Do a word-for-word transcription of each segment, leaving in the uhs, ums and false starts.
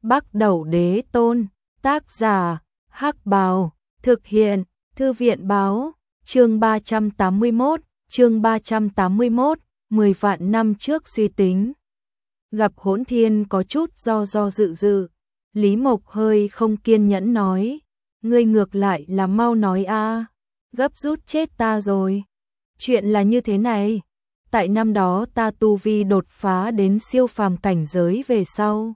Bắc Đẩu Đế Tôn, tác giả, Hắc Bào, thực hiện, Thư viện báo, chương ba trăm tám mươi mốt, chương ba trăm tám mươi mốt, mười vạn năm trước suy tính. Gặp Hỗn Thiên có chút do do dự dự, Lý Mộc hơi không kiên nhẫn nói, ngươi ngược lại là mau nói a, gấp rút chết ta rồi. Chuyện là như thế này, tại năm đó ta tu vi đột phá đến siêu phàm cảnh giới về sau.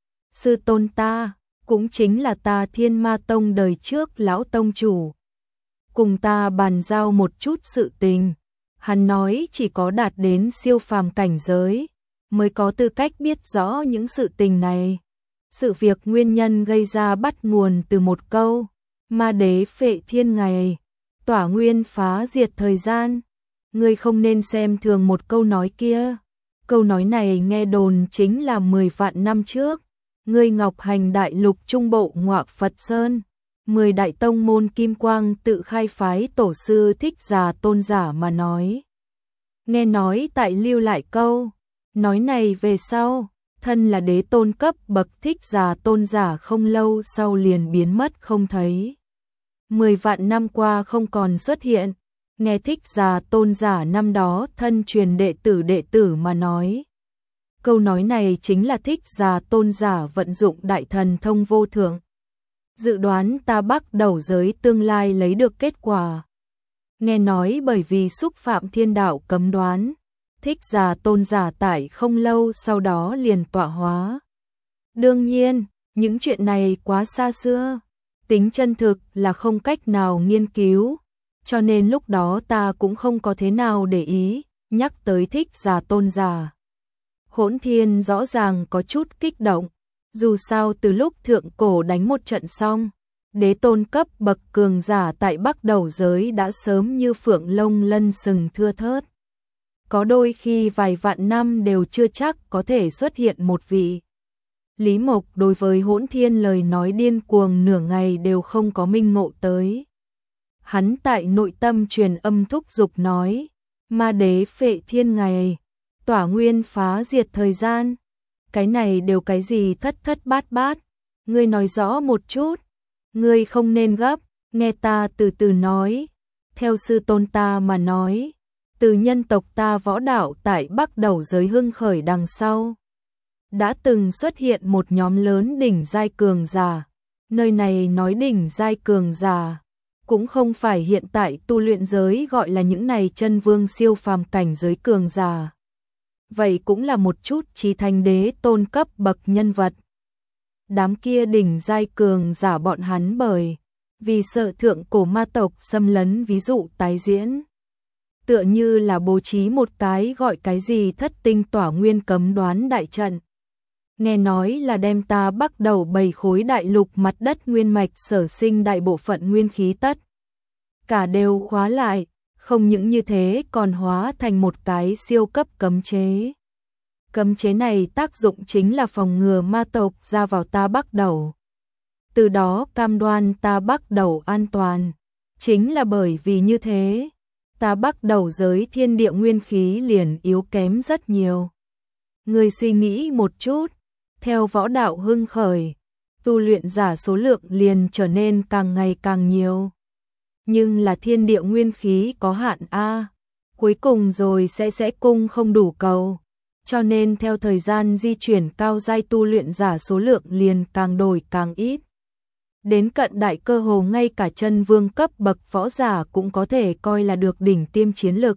Sư tôn ta, cũng chính là ta Thiên Ma Tông đời trước lão tông chủ, cùng ta bàn giao một chút sự tình. Hắn nói chỉ có đạt đến siêu phàm cảnh giới mới có tư cách biết rõ những sự tình này. Sự việc nguyên nhân gây ra bắt nguồn từ một câu, ma đế phệ thiên ngày, tỏa nguyên phá diệt thời gian. Ngươi không nên xem thường một câu nói kia. Câu nói này nghe đồn chính là mười vạn năm trước, ngươi Ngọc Hành đại lục trung bộ Ngọa Phật Sơn, mười đại tông môn kim quang tự khai phái tổ sư Thích Già Tôn giả mà nói. Nghe nói tại lưu lại câu nói này về sau, thân là đế tôn cấp bậc Thích Già Tôn giả không lâu sau liền biến mất không thấy. Mười vạn năm qua không còn xuất hiện. Nghe Thích Già Tôn giả năm đó thân truyền đệ tử đệ tử mà nói. Câu nói này chính là Thích Già Tôn giả vận dụng đại thần thông vô thượng, dự đoán ta Bắc Đẩu giới tương lai lấy được kết quả. Nghe nói bởi vì xúc phạm thiên đạo cấm đoán, Thích Già Tôn giả tại không lâu sau đó liền tọa hóa. Đương nhiên, những chuyện này quá xa xưa, tính chân thực là không cách nào nghiên cứu, cho nên lúc đó ta cũng không có thế nào để ý, nhắc tới Thích Già Tôn giả. Hỗn Thiên rõ ràng có chút kích động, dù sao từ lúc thượng cổ đánh một trận xong, đế tôn cấp bậc cường giả tại Bắc Đẩu giới đã sớm như phượng lông lân sừng thưa thớt. Có đôi khi vài vạn năm đều chưa chắc có thể xuất hiện một vị. Lý Mộc đối với Hỗn Thiên lời nói điên cuồng nửa ngày đều không có minh ngộ tới. Hắn tại nội tâm truyền âm thúc giục nói, ma đế phệ thiên ngày, tỏa nguyên phá diệt thời gian. Cái này đều cái gì thất thất bát bát, ngươi nói rõ một chút, ngươi không nên gấp, nghe ta từ từ nói. Theo sư tôn ta mà nói, từ nhân tộc ta võ đạo tại Bắc Đẩu giới hưng khởi đằng sau, đã từng xuất hiện một nhóm lớn đỉnh giai cường giả. Nơi này nói đỉnh giai cường giả, cũng không phải hiện tại tu luyện giới gọi là những này chân vương siêu phàm cảnh giới cường giả. Vậy cũng là một chút chí thành đế tôn cấp bậc nhân vật. Đám kia đỉnh giai cường giả bọn hắn bởi vì sợ thượng cổ ma tộc xâm lấn ví dụ tái diễn. Tựa như là bố trí một cái gọi cái gì thất tinh tỏa nguyên cấm đoán đại trận. Nghe nói là đem ta Bắc Đẩu bảy khối đại lục mặt đất nguyên mạch sở sinh đại bộ phận nguyên khí tất cả đều khóa lại, không những như thế còn hóa thành một cái siêu cấp cấm chế. Cấm chế này tác dụng chính là phòng ngừa ma tộc ra vào ta Bắc Đẩu, từ đó cam đoan ta Bắc Đẩu an toàn. Chính là bởi vì như thế, ta Bắc Đẩu giới thiên địa nguyên khí liền yếu kém rất nhiều. Người suy nghĩ một chút, theo võ đạo hưng khởi, tu luyện giả số lượng liền trở nên càng ngày càng nhiều. Nhưng là thiên địa nguyên khí có hạn a, cuối cùng rồi sẽ sẽ cung không đủ cầu. Cho nên theo thời gian di chuyển cao giai tu luyện giả số lượng liền càng đổi càng ít. Đến cận đại cơ hồ ngay cả chân vương cấp bậc võ giả cũng có thể coi là được đỉnh tiêm chiến lực.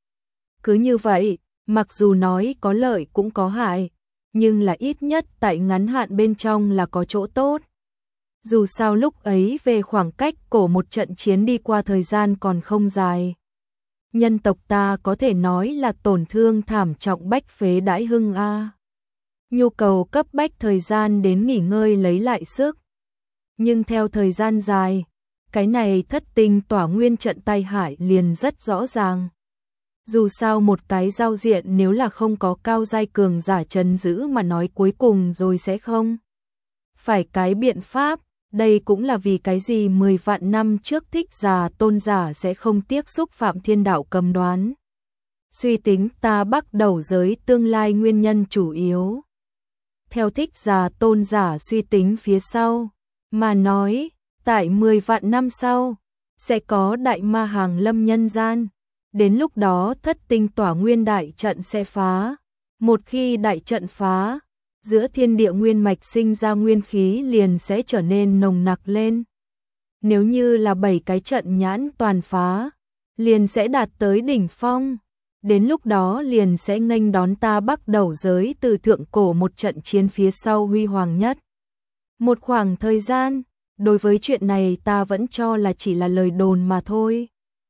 Cứ như vậy, mặc dù nói có lợi cũng có hại, nhưng là ít nhất tại ngắn hạn bên trong là có chỗ tốt. Dù sao lúc ấy về khoảng cách cổ một trận chiến đi qua thời gian còn không dài. Nhân tộc ta có thể nói là tổn thương thảm trọng bách phế đãi hưng a. Nhu cầu cấp bách thời gian đến nghỉ ngơi lấy lại sức. Nhưng theo thời gian dài, cái này thất tinh tỏa nguyên trận tai hại liền rất rõ ràng. Dù sao một cái giao diện nếu là không có cao giai cường giả trấn giữ mà nói cuối cùng rồi sẽ không phải cái biện pháp. Đây cũng là vì cái gì mười vạn năm trước Thích Già Tôn giả sẽ không tiếc xúc phạm thiên đạo cấm đoán. Suy tính ta Bắc Đẩu giới tương lai nguyên nhân chủ yếu. theo thích giả tôn giả suy tính phía sau, mà nói, tại mười vạn năm sau, sẽ có đại ma hàng lâm nhân gian. Đến lúc đó thất tinh tỏa nguyên đại trận sẽ phá. Một khi đại trận phá, giữa thiên địa nguyên mạch sinh ra nguyên khí liền sẽ trở nên nồng nặc lên. Nếu như là bảy cái trận nhãn toàn phá, liền sẽ đạt tới đỉnh phong. Đến lúc đó liền sẽ nghênh đón ta bắt đầu giới từ thượng cổ một trận chiến phía sau huy hoàng nhất. Một khoảng thời gian, đối với chuyện này ta vẫn cho là chỉ là lời đồn mà thôi.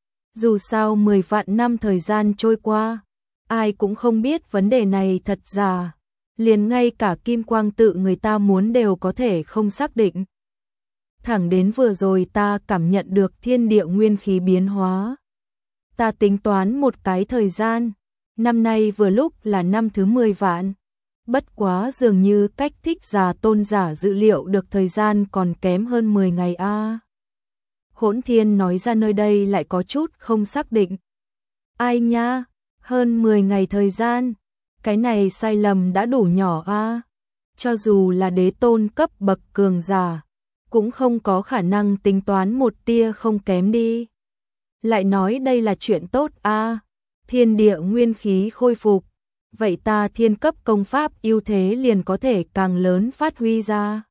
Dù sao mười vạn năm thời gian trôi qua, ai cũng không biết vấn đề này thật giả. Liền ngay cả kim quang tự người ta muốn đều có thể không xác định. Thẳng đến vừa rồi ta cảm nhận được thiên địa nguyên khí biến hóa. Ta tính toán một cái thời gian, năm nay vừa lúc là năm thứ mười vạn. Bất quá dường như cách thích giả tôn giả dự liệu được thời gian còn kém hơn mười ngày a. À. Hỗn Thiên nói ra nơi đây lại có chút không xác định. Ai nha, hơn mười ngày thời gian, cái này sai lầm đã đủ nhỏ a. À. Cho dù là đế tôn cấp bậc cường giả, cũng không có khả năng tính toán một tia không kém đi. Lại nói đây là chuyện tốt a, à. Thiên địa nguyên khí khôi phục, vậy ta thiên cấp công pháp ưu thế liền có thể càng lớn phát huy ra.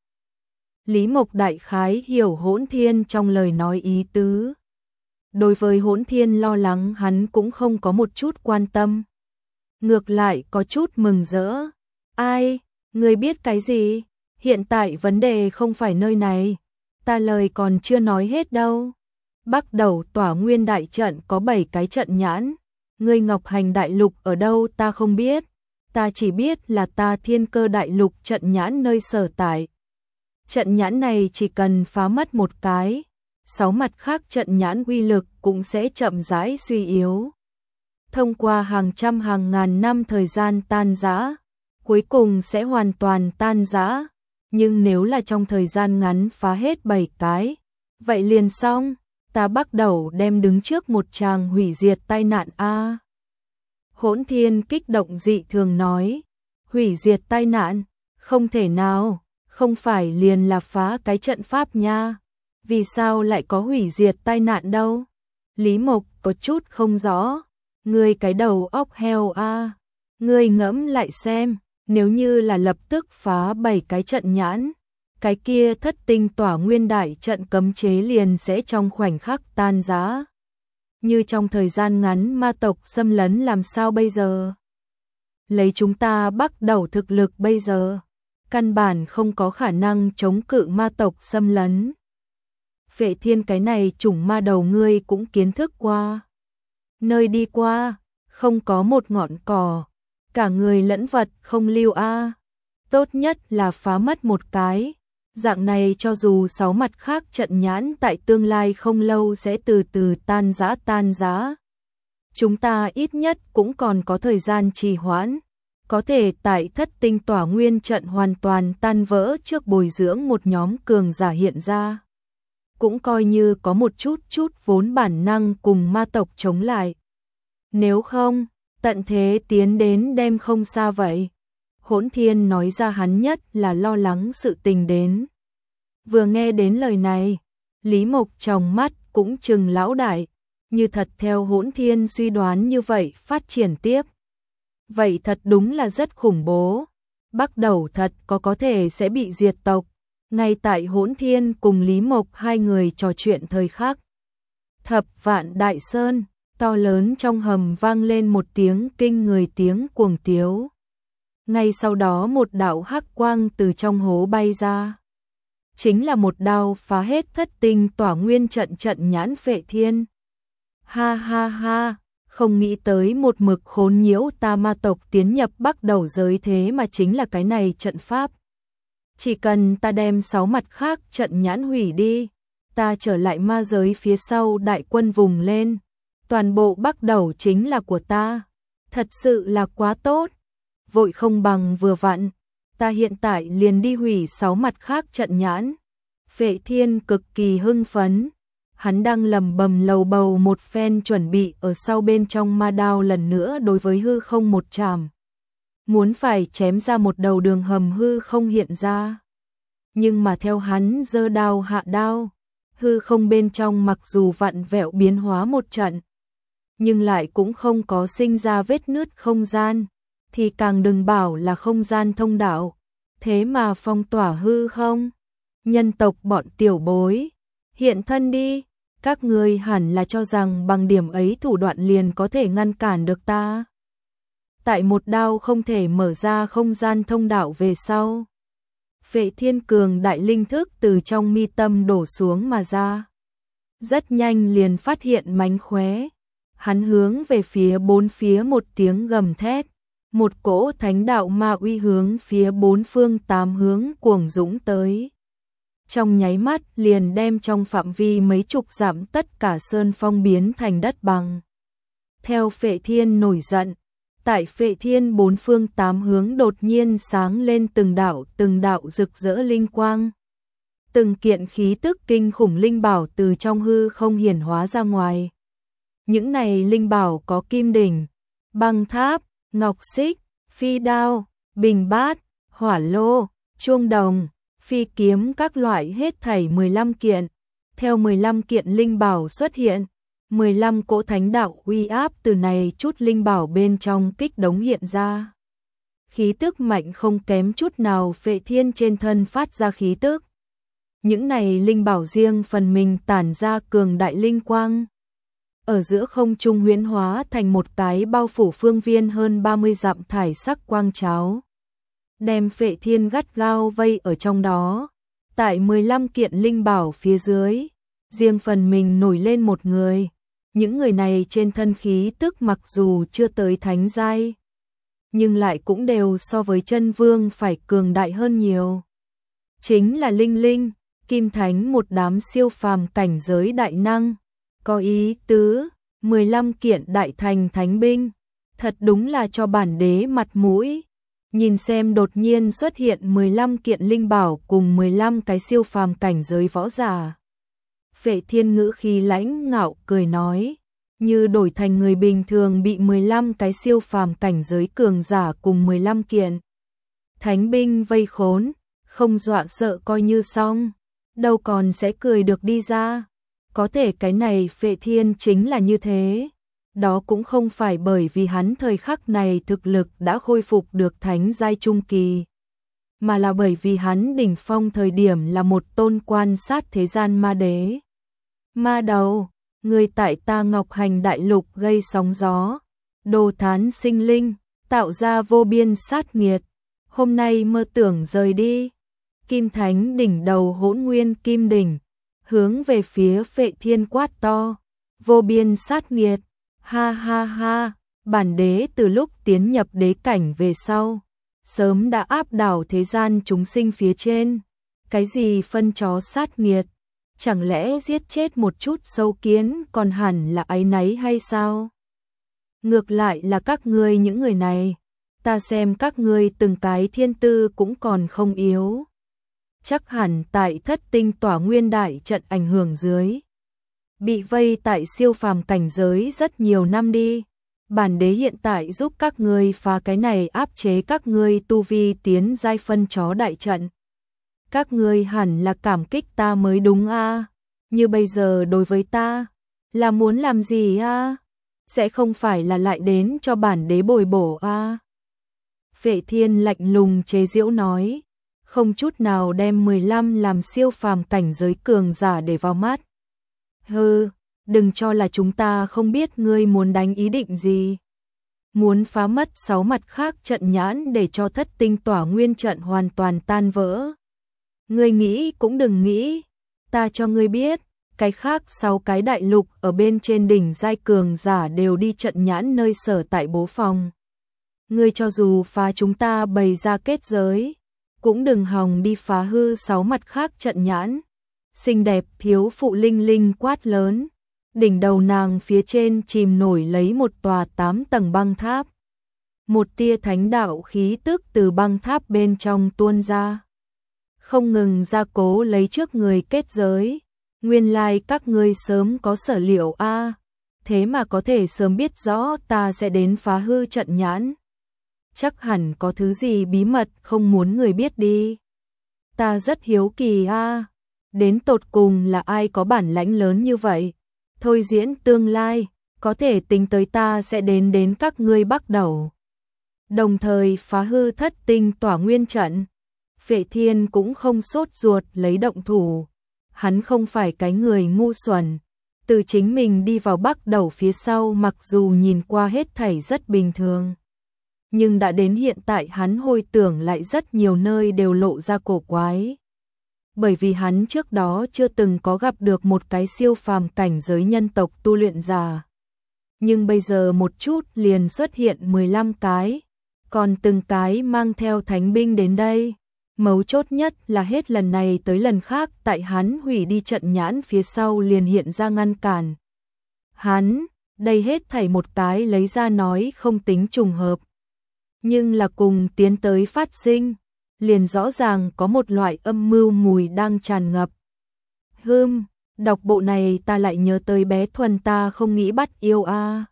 Lý Mộc đại khái hiểu Hỗn Thiên trong lời nói ý tứ. Đối với Hỗn Thiên lo lắng hắn cũng không có một chút quan tâm. Ngược lại có chút mừng rỡ. Ai, ngươi biết cái gì? Hiện tại vấn đề không phải nơi này. Ta lời còn chưa nói hết đâu. Bắt đầu tỏa nguyên đại trận có bảy cái trận nhãn. Ngươi Ngọc Hành đại lục ở đâu ta không biết. Ta chỉ biết là ta thiên cơ đại lục trận nhãn nơi sở tại. Trận nhãn này chỉ cần phá mất một cái, sáu mặt khác trận nhãn uy lực cũng sẽ chậm rãi suy yếu. Thông qua hàng trăm hàng ngàn năm thời gian tan rã, cuối cùng sẽ hoàn toàn tan rã. Nhưng nếu là trong thời gian ngắn phá hết bảy cái, vậy liền xong, ta bắt đầu đem đứng trước một tràng hủy diệt tai nạn a. Hỗn Thiên kích động dị thường nói, hủy diệt tai nạn, không thể nào, không phải liền là phá cái trận pháp nha, vì sao lại có hủy diệt tai nạn đâu? Lý Mộc có chút không rõ, ngươi cái đầu óc heo a, ngươi ngẫm lại xem, nếu như là lập tức phá bảy cái trận nhãn, cái kia thất tinh tỏa nguyên đại trận cấm chế liền sẽ trong khoảnh khắc tan rã. Như trong thời gian ngắn ma tộc xâm lấn làm sao bây giờ? Lấy chúng ta bắt đầu thực lực bây giờ, căn bản không có khả năng chống cự ma tộc xâm lấn. Phệ Thiên cái này chủng ma đầu ngươi cũng kiến thức qua. Nơi đi qua, không có một ngọn cỏ, cả người lẫn vật không lưu a. Tốt nhất là phá mất một cái. Dạng này cho dù sáu mặt khác trận nhãn tại tương lai không lâu sẽ từ từ tan rã tan rã. Chúng ta ít nhất cũng còn có thời gian trì hoãn, có thể tại thất tinh tỏa nguyên trận hoàn toàn tan vỡ trước bồi dưỡng một nhóm cường giả hiện ra. Cũng coi như có một chút chút vốn bản năng cùng ma tộc chống lại. Nếu không, tận thế tiến đến đem không xa vậy. Hỗn Thiên nói ra hắn nhất là lo lắng sự tình đến. Vừa nghe đến lời này, Lý Mộc trong mắt cũng trừng lão đại, như thật theo Hỗn Thiên suy đoán như vậy phát triển tiếp. Vậy thật đúng là rất khủng bố, bắt đầu thật có có thể sẽ bị diệt tộc. Ngay tại Hỗn Thiên cùng Lý Mộc hai người trò chuyện thời khắc, Thập Vạn Đại Sơn, to lớn trong hầm vang lên một tiếng kinh người tiếng cuồng tiếu. Ngay sau đó một đạo hắc quang từ trong hố bay ra. Chính là một đao phá hết thất tinh tỏa nguyên trận trận nhãn Phệ Thiên. Ha ha ha, không nghĩ tới một mực khốn nhiễu ta ma tộc tiến nhập bắt đầu giới thế mà chính là cái này trận pháp. Chỉ cần ta đem sáu mặt khác trận nhãn hủy đi, ta trở lại ma giới phía sau đại quân vùng lên. Toàn bộ bắt đầu chính là của ta. Thật sự là quá tốt. Vội không bằng vừa vặn. Ta hiện tại liền đi hủy sáu mặt khác trận nhãn. Phệ Thiên cực kỳ hưng phấn. Hắn đang lầm bầm lầu bầu một phen chuẩn bị ở sau bên trong ma đao lần nữa đối với hư không một trảm. muốn phải chém ra một đầu đường hầm hư không hiện ra. Nhưng mà theo hắn giơ đao hạ đao, hư không bên trong mặc dù vặn vẹo biến hóa một trận, nhưng lại cũng không có sinh ra vết nứt không gian, thì càng đừng bảo là không gian thông đạo, thế mà phong tỏa hư không. Nhân tộc bọn tiểu bối, hiện thân đi, các ngươi hẳn là cho rằng bằng điểm ấy thủ đoạn liền có thể ngăn cản được ta. Tại một đao không thể mở ra không gian thông đạo về sau, Phệ Thiên cường đại linh thức từ trong mi tâm đổ xuống mà ra. Rất nhanh liền phát hiện mánh khóe, hắn hướng về phía bốn phía một tiếng gầm thét, một cỗ thánh đạo ma uy hướng phía bốn phương tám hướng cuồng dũng tới. Trong nháy mắt liền đem trong phạm vi mấy chục dặm tất cả sơn phong biến thành đất bằng. Theo Phệ Thiên nổi giận, tại Phệ Thiên bốn phương tám hướng đột nhiên sáng lên từng đạo từng đạo rực rỡ linh quang. Từng kiện khí tức kinh khủng linh bảo từ trong hư không hiển hóa ra ngoài. Những này linh bảo có kim đỉnh, băng tháp, ngọc xích, phi đao, bình bát, hỏa lô, chuông đồng, phi kiếm các loại hết thảy mười lăm kiện. Theo mười lăm kiện linh bảo xuất hiện, mười lăm cỗ thánh đạo uy áp từ này chút linh bảo bên trong kích đống hiện ra. Khí tức mạnh không kém chút nào Phệ Thiên trên thân phát ra khí tức. Những này linh bảo riêng phần mình tản ra cường đại linh quang. Ở giữa không trung huyễn hóa thành một cái bao phủ phương viên hơn ba mươi dặm thải sắc quang cháo. Đem Phệ Thiên gắt gao vây ở trong đó. Tại mười lăm kiện linh bảo phía dưới, riêng phần mình nổi lên một người. Những người này trên thân khí tức mặc dù chưa tới thánh giai, nhưng lại cũng đều so với chân vương phải cường đại hơn nhiều. Chính là Linh Linh, Kim Thánh, một đám siêu phàm cảnh giới đại năng. Có ý tứ, mười lăm kiện đại thành thánh binh, thật đúng là cho bản đế mặt mũi. Nhìn xem đột nhiên xuất hiện mười lăm kiện linh bảo cùng mười lăm cái siêu phàm cảnh giới võ giả. Phệ Thiên ngữ khí lãnh ngạo cười nói, như đổi thành người bình thường bị mười lăm cái siêu phàm cảnh giới cường giả cùng mười lăm kiện thánh binh vây khốn, không dọa sợ coi như xong, đâu còn sẽ cười được đi ra. Có thể cái này Phệ Thiên chính là như thế. Đó cũng không phải bởi vì hắn thời khắc này thực lực đã khôi phục được thánh giai trung kỳ, mà là bởi vì hắn đỉnh phong thời điểm là một tôn quan sát thế gian ma đế. Ma đầu, người tại ta Ngọc Hành đại lục gây sóng gió, đồ thán sinh linh, tạo ra vô biên sát nghiệt, hôm nay mơ tưởng rời đi. Kim Thánh đỉnh đầu hỗn nguyên kim đỉnh, hướng về phía Phệ Thiên quát to, vô biên sát nghiệt. Ha ha ha, bản đế từ lúc tiến nhập đế cảnh về sau, sớm đã áp đảo thế gian chúng sinh phía trên. Cái gì phân chó sát nghiệt, chẳng lẽ giết chết một chút sâu kiến còn hẳn là áy náy hay sao? Ngược lại là các ngươi những người này, ta xem các ngươi từng cái thiên tư cũng còn không yếu. Chắc hẳn tại thất tinh tỏa nguyên đại trận ảnh hưởng dưới, bị vây tại siêu phàm cảnh giới rất nhiều năm đi. Bản đế hiện tại giúp các ngươi phá cái này áp chế các ngươi tu vi tiến giai phân chó đại trận. Các ngươi hẳn là cảm kích ta mới đúng a. Như bây giờ đối với ta, là muốn làm gì a? Sẽ không phải là lại đến cho bản đế bồi bổ a? Phệ Thiên lạnh lùng chế giễu nói, không chút nào đem mười lăm làm siêu phàm cảnh giới cường giả để vào mắt. Hừ, đừng cho là chúng ta không biết ngươi muốn đánh ý định gì. Muốn phá mất sáu mặt khác trận nhãn để cho thất tinh tỏa nguyên trận hoàn toàn tan vỡ. Ngươi nghĩ cũng đừng nghĩ, ta cho ngươi biết, cái khác sáu cái đại lục ở bên trên đỉnh giai cường giả đều đi trận nhãn nơi sở tại bố phòng. Ngươi cho dù phá chúng ta bày ra kết giới, cũng đừng hòng đi phá hư sáu mặt khác trận nhãn. Xinh đẹp thiếu phụ Linh Linh quát lớn, đỉnh đầu nàng phía trên chìm nổi lấy một tòa tám tầng băng tháp. Một tia thánh đạo khí tức từ băng tháp bên trong tuôn ra, không ngừng gia cố lấy trước người kết giới. Nguyên lai like các ngươi sớm có sở liệu a, thế mà có thể sớm biết rõ ta sẽ đến phá hư trận nhãn. chắc hẳn có thứ gì bí mật không muốn người biết đi. Ta rất hiếu kỳ a, đến tột cùng là ai có bản lãnh lớn như vậy? Thôi diễn tương lai, có thể tính tới ta sẽ đến đến các ngươi bắt đầu. Đồng thời phá hư thất tinh tỏa nguyên trận. Vệ Thiên cũng không sốt ruột lấy động thủ. Hắn không phải cái người ngu xuẩn. Từ chính mình đi vào bắt đầu phía sau mặc dù nhìn qua hết thảy rất bình thường. Nhưng đã đến hiện tại hắn hồi tưởng lại rất nhiều nơi đều lộ ra cổ quái. Bởi vì hắn trước đó chưa từng có gặp được một cái siêu phàm cảnh giới nhân tộc tu luyện giả. Nhưng bây giờ một chút liền xuất hiện mười lăm cái, còn từng cái mang theo thánh binh đến đây. Mấu chốt nhất là hết lần này tới lần khác tại hắn hủy đi trận nhãn phía sau liền hiện ra ngăn cản. Hắn, đây hết thảy một cái lấy ra nói không tính trùng hợp. Nhưng là cùng tiến tới phát sinh, liền rõ ràng có một loại âm mưu mùi đang tràn ngập. Hừm, đọc bộ này ta lại nhớ tới bé Thuần ta không nghĩ bắt yêu a.